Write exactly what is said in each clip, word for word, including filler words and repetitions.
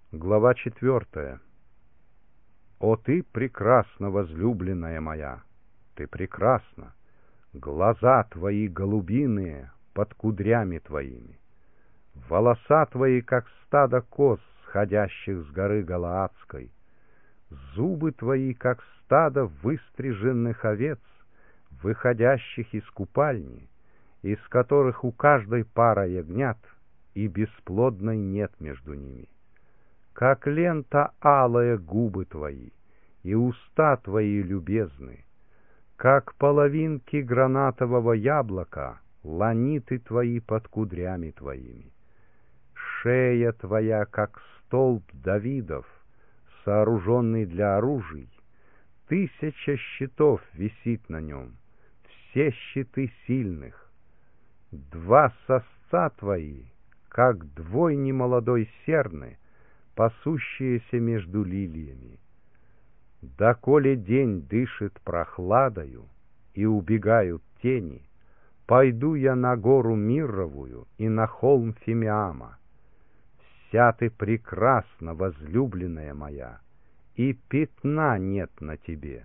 Глава четвертая. О, ты прекрасна, возлюбленная моя, ты прекрасна, глаза твои голубиные под кудрями твоими, волоса твои, как стадо коз, сходящих с горы Галаадской, зубы твои, как стадо выстриженных овец, выходящих из купальни, из которых у каждой пара ягнят, и бесплодной нет между ними. Как лента алая губы твои, и уста твои любезны, как половинки гранатового яблока, ланиты твои под кудрями твоими. Шея твоя, как столб Давидов, сооруженный для оружий, тысяча щитов висит на нем, все щиты сильных. Два сосца твои, как двой немолодой серны, пасущиеся между лилиями. Доколе день дышит прохладою и убегают тени, пойду я на гору Мирровую и на холм Фимиама. Вся ты прекрасна, возлюбленная моя, и пятна нет на тебе.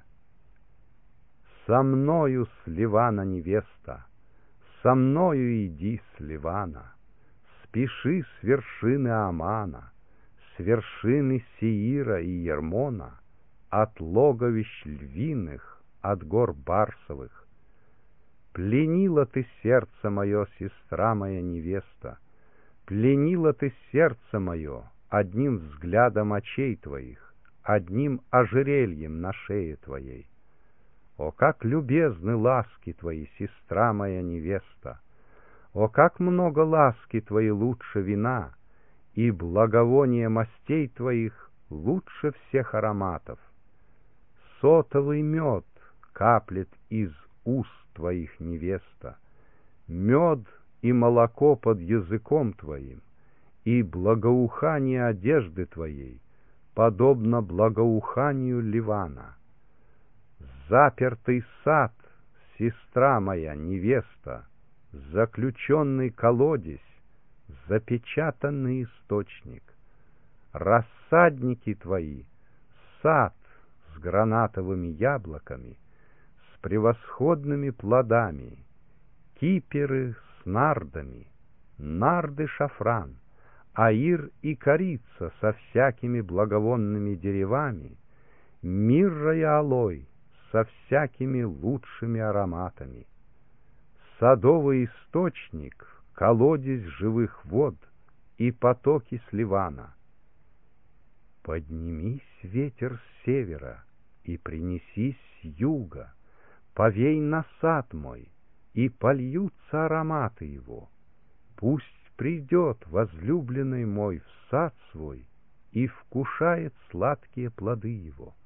Со мною с Ливана невеста, со мною иди с Ливана, спеши с вершины Амана, с вершины Сеира и Ермона, от логовищ львиных, от гор барсовых. Пленила ты сердце мое, сестра моя невеста, пленила ты сердце мое одним взглядом очей твоих, одним ожерельем на шее твоей. О, как любезны ласки твои, сестра моя невеста! О, как много ласки твои лучше вина, и благовоние мастей твоих лучше всех ароматов. Сотовый мед каплет из уст твоих, невеста, мед и молоко под языком твоим, и благоухание одежды твоей, подобно благоуханию Ливана. Запертый сад, сестра моя, невеста, заключенный колодезь, запечатанный источник. Рассадники твои, сад с гранатовыми яблоками, с превосходными плодами, киперы с нардами, нарды шафран, аир и корица со всякими благовонными деревами, мирра и алой со всякими лучшими ароматами. Садовый источник, колодезь живых вод и потоки с Ливана. Поднимись, ветер с севера, и принесись с юга, повей на сад мой, и польются ароматы его. Пусть придет возлюбленный мой в сад свой и вкушает сладкие плоды его.